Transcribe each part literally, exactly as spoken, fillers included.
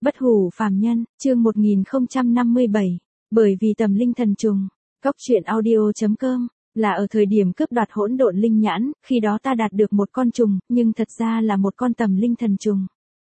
Bất hủ phàm nhân, chương một nghìn không trăm năm mươi bảy, bởi vì tầm linh thần trùng. Cóc truyện audio.com, là ở thời điểm cướp đoạt hỗn độn linh nhãn, khi đó ta đạt được một con trùng, nhưng thật ra là một con tầm linh thần trùng.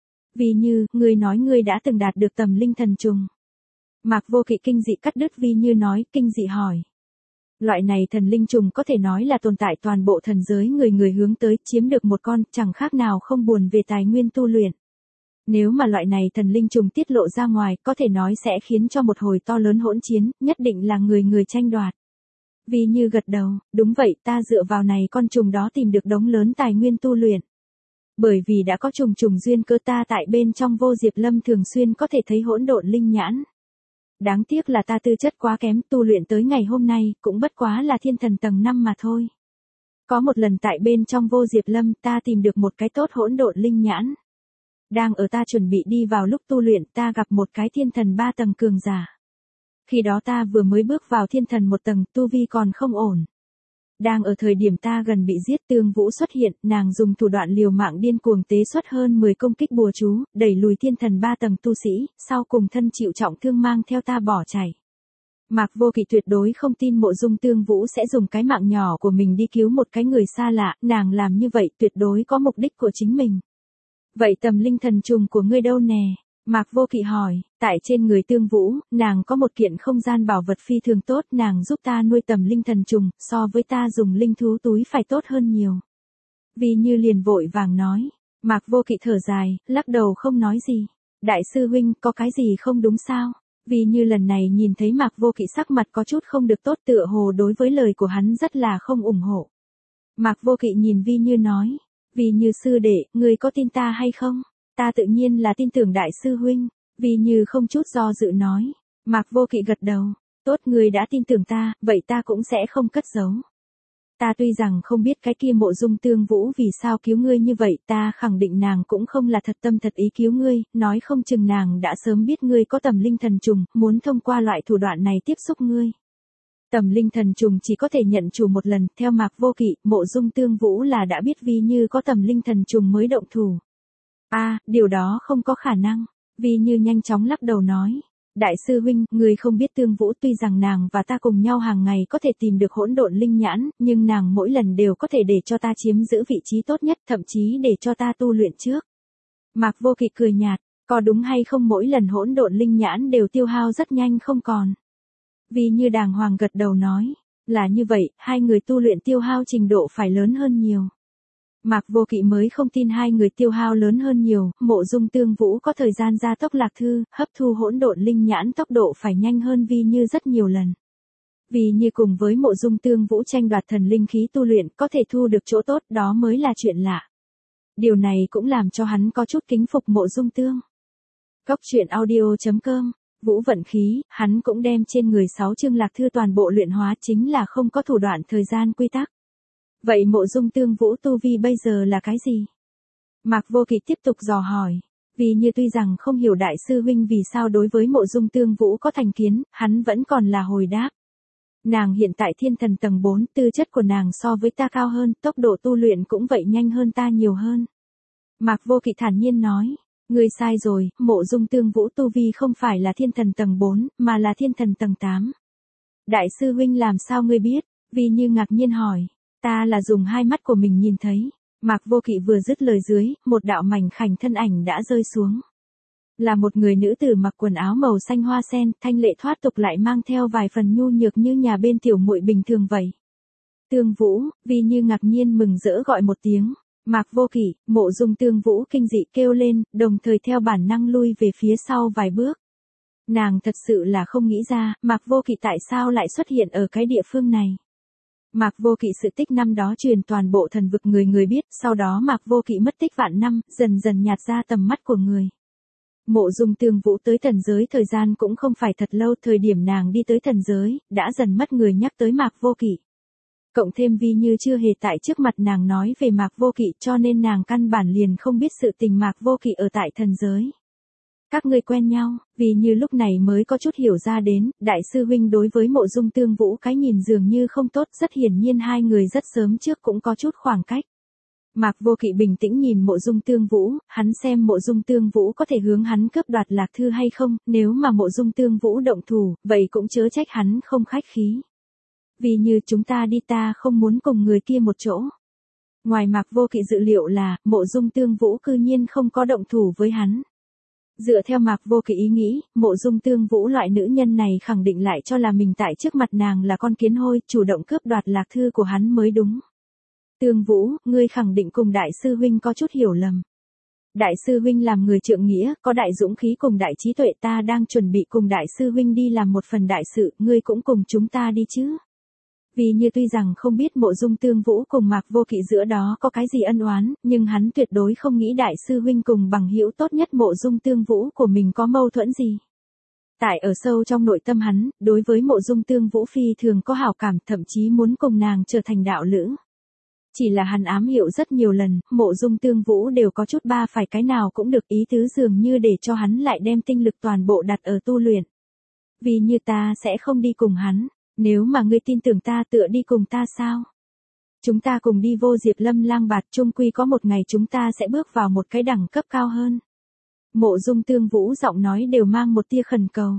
Vi Như, ngươi nói ngươi đã từng đạt được tầm linh thần trùng. Mạc Vô Kỵ kinh dị cắt đứt Vi Như nói, kinh dị hỏi. Loại này thần linh trùng có thể nói là tồn tại toàn bộ thần giới, người người hướng tới, chiếm được một con, chẳng khác nào không buồn về tài nguyên tu luyện. Nếu mà loại này thần linh trùng tiết lộ ra ngoài, có thể nói sẽ khiến cho một hồi to lớn hỗn chiến, nhất định là người người tranh đoạt. Vi Như gật đầu, đúng vậy, ta dựa vào này con trùng đó tìm được đống lớn tài nguyên tu luyện. Bởi vì đã có trùng trùng duyên cơ, ta tại bên trong Vô Diệp Lâm thường xuyên có thể thấy hỗn độn linh nhãn. Đáng tiếc là ta tư chất quá kém, tu luyện tới ngày hôm nay, cũng bất quá là thiên thần tầng năm mà thôi. Có một lần tại bên trong Vô Diệp Lâm, ta tìm được một cái tốt hỗn độn linh nhãn. Đang ở ta chuẩn bị đi vào lúc tu luyện, ta gặp một cái thiên thần ba tầng cường giả. Khi đó ta vừa mới bước vào thiên thần một tầng, tu vi còn không ổn. Đang ở thời điểm ta gần bị giết, Tương Vũ xuất hiện, nàng dùng thủ đoạn liều mạng điên cuồng tế xuất hơn mười công kích bùa chú, đẩy lùi thiên thần ba tầng tu sĩ, sau cùng thân chịu trọng thương mang theo ta bỏ chạy. Mạc Vô Kỵ tuyệt đối không tin Mộ Dung Tương Vũ sẽ dùng cái mạng nhỏ của mình đi cứu một cái người xa lạ, nàng làm như vậy tuyệt đối có mục đích của chính mình. Vậy tầm linh thần trùng của ngươi đâu nè? Mạc Vô Kỵ hỏi, tại trên người Tương Vũ, nàng có một kiện không gian bảo vật phi thường tốt, nàng giúp ta nuôi tầm linh thần trùng, so với ta dùng linh thú túi phải tốt hơn nhiều. Vi Như liền vội vàng nói, Mạc Vô Kỵ thở dài, lắc đầu không nói gì. Đại sư huynh, có cái gì không đúng sao? Vi Như lần này nhìn thấy Mạc Vô Kỵ sắc mặt có chút không được tốt, tựa hồ đối với lời của hắn rất là không ủng hộ. Mạc Vô Kỵ nhìn Vi Như nói, Vi Như sư đệ, ngươi có tin ta hay không? Ta tự nhiên là tin tưởng đại sư huynh. Vi Như không chút do dự nói. Mạc Vô Kỵ gật đầu. Tốt, ngươi đã tin tưởng ta, vậy ta cũng sẽ không cất giấu. Ta tuy rằng không biết cái kia Mộ Dung Tương Vũ vì sao cứu ngươi như vậy, ta khẳng định nàng cũng không là thật tâm thật ý cứu ngươi, nói không chừng nàng đã sớm biết ngươi có tầm linh thần trùng, muốn thông qua loại thủ đoạn này tiếp xúc ngươi. Tầm linh thần trùng chỉ có thể nhận chủ một lần, theo Mạc Vô Kỵ, Mộ Dung Tương Vũ là đã biết Vi Như có tầm linh thần trùng mới động thủ. A, à, điều đó không có khả năng. Vi Như nhanh chóng lắc đầu nói. Đại sư huynh, người không biết Tương Vũ tuy rằng nàng và ta cùng nhau hàng ngày có thể tìm được hỗn độn linh nhãn, nhưng nàng mỗi lần đều có thể để cho ta chiếm giữ vị trí tốt nhất, thậm chí để cho ta tu luyện trước. Mạc Vô Kỵ cười nhạt, có đúng hay không mỗi lần hỗn độn linh nhãn đều tiêu hao rất nhanh không còn. Vi Như đàng hoàng gật đầu nói, là như vậy, hai người tu luyện tiêu hao trình độ phải lớn hơn nhiều. Mạc Vô Kỵ mới không tin hai người tiêu hao lớn hơn nhiều, Mộ Dung Tương Vũ có thời gian gia tốc lạc thư, hấp thu hỗn độn linh nhãn tốc độ phải nhanh hơn Vi Như rất nhiều lần. Vi Như cùng với Mộ Dung Tương Vũ tranh đoạt thần linh khí tu luyện, có thể thu được chỗ tốt, đó mới là chuyện lạ. Điều này cũng làm cho hắn có chút kính phục Mộ Dung Tương. Cóc truyện audio.com, Vũ vận khí, hắn cũng đem trên người sáu chương lạc thư toàn bộ luyện hóa, chính là không có thủ đoạn thời gian quy tắc. Vậy Mộ Dung Tương Vũ tu vi bây giờ là cái gì? Mạc Vô Kỵ tiếp tục dò hỏi. Vì như tuy rằng không hiểu đại sư huynh vì sao đối với Mộ Dung Tương Vũ có thành kiến, hắn vẫn còn là hồi đáp. Nàng hiện tại thiên thần tầng bốn, tư chất của nàng so với ta cao hơn, tốc độ tu luyện cũng vậy nhanh hơn ta nhiều hơn. Mạc Vô Kỵ thản nhiên nói. Ngươi sai rồi, Mộ Dung Tương Vũ tu vi không phải là thiên thần tầng bốn, mà là thiên thần tầng tám. Đại sư huynh làm sao ngươi biết? Vì như ngạc nhiên hỏi. Ta là dùng hai mắt của mình nhìn thấy. Mạc Vô Kỵ vừa dứt lời dưới, một đạo mảnh khảnh thân ảnh đã rơi xuống. Là một người nữ tử mặc quần áo màu xanh hoa sen, thanh lệ thoát tục lại mang theo vài phần nhu nhược như nhà bên tiểu muội bình thường vậy. Tương Vũ, Vi Như ngạc nhiên mừng rỡ gọi một tiếng. Mạc Vô Kỵ, Mộ Dung Tương Vũ kinh dị kêu lên, đồng thời theo bản năng lui về phía sau vài bước. Nàng thật sự là không nghĩ ra, Mạc Vô Kỵ tại sao lại xuất hiện ở cái địa phương này. Mạc Vô Kỵ sự tích năm đó truyền toàn bộ thần vực người người biết, sau đó Mạc Vô Kỵ mất tích vạn năm, dần dần nhạt ra tầm mắt của người. Mộ Dung Tương Vũ tới thần giới thời gian cũng không phải thật lâu, thời điểm nàng đi tới thần giới, đã dần mất người nhắc tới Mạc Vô Kỵ. Cộng thêm Vi Như chưa hề tại trước mặt nàng nói về Mạc Vô Kỵ, cho nên nàng căn bản liền không biết sự tình Mạc Vô Kỵ ở tại thần giới. Các ngươi quen nhau, vì như lúc này mới có chút hiểu ra đến, đại sư huynh đối với Mộ Dung Tương Vũ cái nhìn dường như không tốt, rất hiển nhiên hai người rất sớm trước cũng có chút khoảng cách. Mạc Vô Kỵ bình tĩnh nhìn Mộ Dung Tương Vũ, hắn xem Mộ Dung Tương Vũ có thể hướng hắn cướp đoạt Lạc Thư hay không, nếu mà Mộ Dung Tương Vũ động thủ, vậy cũng chớ trách hắn không khách khí. Vì như chúng ta đi ta không muốn cùng người kia một chỗ. Ngoài Mạc Vô Kỵ dự liệu là, Mộ Dung Tương Vũ cư nhiên không có động thủ với hắn. Dựa theo Mạc Vô Kỵ ý nghĩ, Mộ Dung Tương Vũ loại nữ nhân này khẳng định lại cho là mình tại trước mặt nàng là con kiến hôi, chủ động cướp đoạt Lạc Thư của hắn mới đúng. Tương Vũ, ngươi khẳng định cùng đại sư huynh có chút hiểu lầm. Đại sư huynh làm người trượng nghĩa, có đại dũng khí cùng đại trí tuệ, ta đang chuẩn bị cùng đại sư huynh đi làm một phần đại sự, ngươi cũng cùng chúng ta đi chứ. Vì như tuy rằng không biết Mộ Dung Tương Vũ cùng Mạc Vô Kỵ giữa đó có cái gì ân oán, nhưng hắn tuyệt đối không nghĩ đại sư huynh cùng bằng hữu tốt nhất Mộ Dung Tương Vũ của mình có mâu thuẫn gì. Tại ở sâu trong nội tâm hắn, đối với Mộ Dung Tương Vũ phi thường có hảo cảm, thậm chí muốn cùng nàng trở thành đạo lữ. Chỉ là hắn ám hiệu rất nhiều lần, Mộ Dung Tương Vũ đều có chút ba phải cái nào cũng được, ý tứ dường như để cho hắn lại đem tinh lực toàn bộ đặt ở tu luyện. Vì như ta sẽ không đi cùng hắn, nếu mà ngươi tin tưởng ta tựa đi cùng ta sao? Chúng ta cùng đi vô Diệp Lâm lang bạt, chung quy có một ngày chúng ta sẽ bước vào một cái đẳng cấp cao hơn. Mộ Dung Tương Vũ giọng nói đều mang một tia khẩn cầu.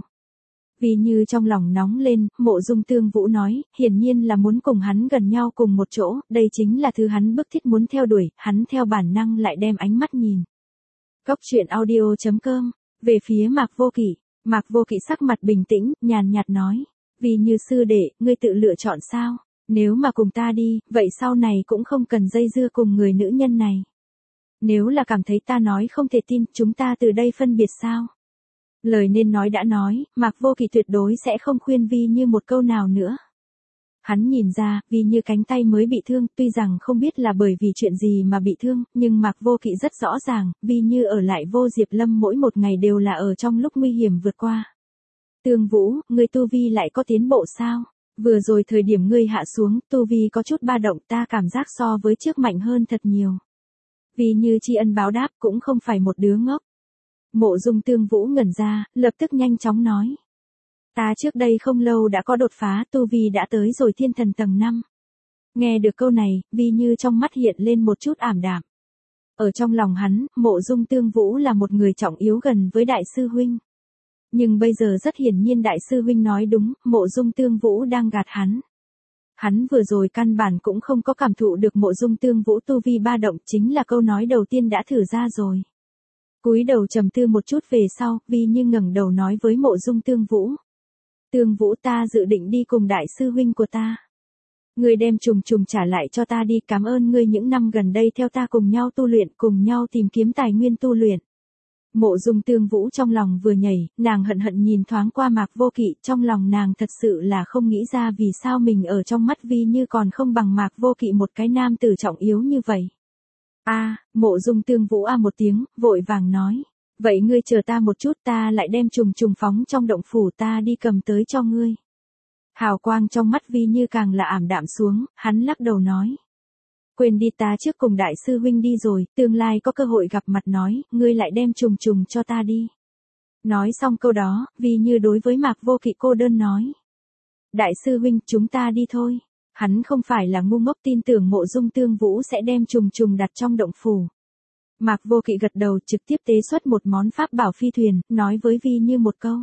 Vì như trong lòng nóng lên, Mộ Dung Tương Vũ nói, hiển nhiên là muốn cùng hắn gần nhau cùng một chỗ, đây chính là thứ hắn bức thiết muốn theo đuổi, hắn theo bản năng lại đem ánh mắt nhìn. Cốc truyện audio chấm com, về phía Mạc Vô Kỵ, Mạc Vô Kỵ sắc mặt bình tĩnh, nhàn nhạt nói, vì như sư đệ, ngươi tự lựa chọn sao, nếu mà cùng ta đi, vậy sau này cũng không cần dây dưa cùng người nữ nhân này. Nếu là cảm thấy ta nói không thể tin, chúng ta từ đây phân biệt sao? Lời nên nói đã nói, Mạc Vô Kỵ tuyệt đối sẽ không khuyên Vi Như một câu nào nữa. Hắn nhìn ra, Vi Như cánh tay mới bị thương, tuy rằng không biết là bởi vì chuyện gì mà bị thương, nhưng Mạc Vô Kỵ rất rõ ràng, Vi Như ở lại vô Diệp Lâm mỗi một ngày đều là ở trong lúc nguy hiểm vượt qua. Tương Vũ, ngươi tu vi lại có tiến bộ sao? Vừa rồi thời điểm ngươi hạ xuống, tu vi có chút ba động, ta cảm giác so với trước mạnh hơn thật nhiều. Vi Như tri ân báo đáp cũng không phải một đứa ngốc. Mộ Dung Tương Vũ ngẩn ra, lập tức nhanh chóng nói. Ta trước đây không lâu đã có đột phá, tu vi đã tới rồi thiên thần tầng năm. Nghe được câu này, Vi Như trong mắt hiện lên một chút ảm đạm. Ở trong lòng hắn, Mộ Dung Tương Vũ là một người trọng yếu gần với đại sư huynh. Nhưng bây giờ rất hiển nhiên đại sư huynh nói đúng, Mộ Dung Tương Vũ đang gạt hắn. Hắn vừa rồi căn bản cũng không có cảm thụ được Mộ Dung Tương Vũ tu vi ba động, chính là câu nói đầu tiên đã thử ra rồi. Cúi đầu trầm tư một chút về sau, Vi Như ngẩng đầu nói với Mộ Dung Tương Vũ. Tương Vũ, ta dự định đi cùng đại sư huynh của ta. Ngươi đem trùng trùng trả lại cho ta đi, cảm ơn ngươi những năm gần đây theo ta cùng nhau tu luyện, cùng nhau tìm kiếm tài nguyên tu luyện. Mộ Dung Tương Vũ trong lòng vừa nhảy, nàng hận hận nhìn thoáng qua Mạc Vô Kỵ, trong lòng nàng thật sự là không nghĩ ra vì sao mình ở trong mắt Vi Như còn không bằng Mạc Vô Kỵ một cái nam tử trọng yếu như vậy. A, à, Mộ Dung Tương Vũ a một tiếng, vội vàng nói, vậy ngươi chờ ta một chút, ta lại đem trùng trùng phóng trong động phủ, ta đi cầm tới cho ngươi. Hào quang trong mắt Vi Như càng là ảm đạm xuống, hắn lắc đầu nói. Quên đi, ta trước cùng đại sư huynh đi rồi, tương lai có cơ hội gặp mặt nói, ngươi lại đem trùng trùng cho ta đi. Nói xong câu đó, Vi Như đối với Mạc Vô Kỵ cô đơn nói. Đại sư huynh, chúng ta đi thôi. Hắn không phải là ngu ngốc tin tưởng Mộ Dung Tương Vũ sẽ đem trùng trùng đặt trong động phủ. Mạc Vô Kỵ gật đầu, trực tiếp tế xuất một món pháp bảo phi thuyền, nói với Vi Như một câu.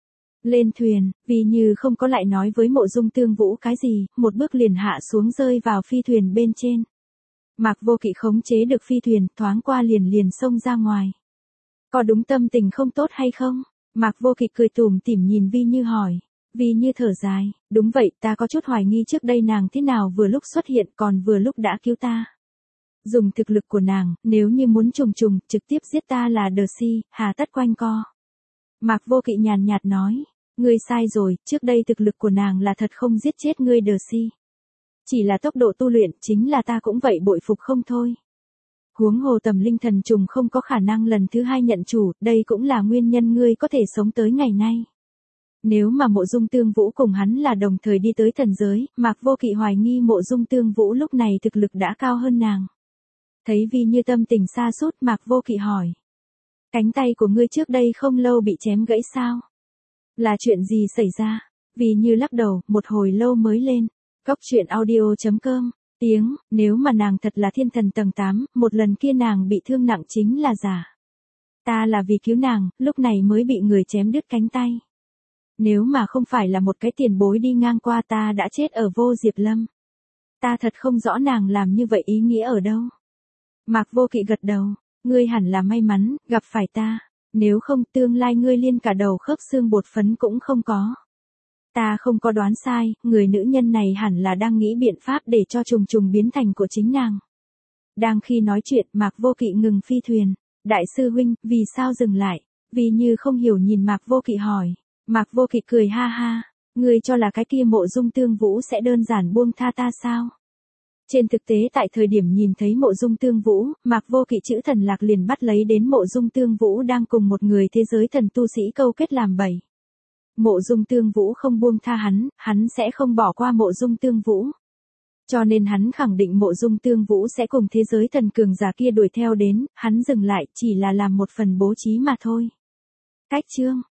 Lên thuyền, Vi Như không có lại nói với Mộ Dung Tương Vũ cái gì, một bước liền hạ xuống rơi vào phi thuyền bên trên. Mạc Vô Kỵ khống chế được phi thuyền, thoáng qua liền liền xông ra ngoài. Có đúng tâm tình không tốt hay không? Mạc Vô Kỵ cười tủm tỉm nhìn Vi Như hỏi. Vi Như thở dài, đúng vậy, ta có chút hoài nghi trước đây nàng thế nào vừa lúc xuất hiện còn vừa lúc đã cứu ta. Dùng thực lực của nàng, nếu như muốn trùng trùng, trực tiếp giết ta là đờ si, hà tất quanh co. Mạc Vô Kỵ nhàn nhạt nói, ngươi sai rồi, trước đây thực lực của nàng là thật không giết chết ngươi đờ si. Chỉ là tốc độ tu luyện, chính là ta cũng vậy bội phục không thôi. Huống hồ tầm linh thần trùng không có khả năng lần thứ hai nhận chủ, đây cũng là nguyên nhân ngươi có thể sống tới ngày nay. Nếu mà Mộ Dung Tương Vũ cùng hắn là đồng thời đi tới thần giới, Mạc Vô Kỵ hoài nghi Mộ Dung Tương Vũ lúc này thực lực đã cao hơn nàng. Thấy Vi Như tâm tình xa sút, Mạc Vô Kỵ hỏi. Cánh tay của ngươi trước đây không lâu bị chém gãy sao? Là chuyện gì xảy ra? Vi Như lắc đầu, một hồi lâu mới lên. Cốc truyện audio chấm com tiếng, nếu mà nàng thật là thiên thần tầng tám, một lần kia nàng bị thương nặng chính là giả. Ta là vì cứu nàng, lúc này mới bị người chém đứt cánh tay. Nếu mà không phải là một cái tiền bối đi ngang qua ta đã chết ở Vô Diệp Lâm. Ta thật không rõ nàng làm như vậy ý nghĩa ở đâu. Mạc Vô Kỵ gật đầu, ngươi hẳn là may mắn, gặp phải ta. Nếu không tương lai ngươi liên cả đầu khớp xương bột phấn cũng không có. Ta không có đoán sai, người nữ nhân này hẳn là đang nghĩ biện pháp để cho trùng trùng biến thành của chính nàng. Đang khi nói chuyện Mạc Vô Kỵ ngừng phi thuyền. Đại sư huynh, vì sao dừng lại? Vì Như không hiểu nhìn Mạc Vô Kỵ hỏi. Mạc Vô Kỵ cười ha ha. Ngươi cho là cái kia Mộ Dung Tương Vũ sẽ đơn giản buông tha ta sao? Trên thực tế tại thời điểm nhìn thấy Mộ Dung Tương Vũ, Mạc Vô Kỵ chữ thần lạc liền bắt lấy đến Mộ Dung Tương Vũ đang cùng một người thế giới thần tu sĩ câu kết làm bẫy. Mộ Dung Tương Vũ không buông tha hắn, hắn sẽ không bỏ qua Mộ Dung Tương Vũ. Cho nên hắn khẳng định Mộ Dung Tương Vũ sẽ cùng thế giới thần cường giả kia đuổi theo đến, hắn dừng lại chỉ là làm một phần bố trí mà thôi. Cách chương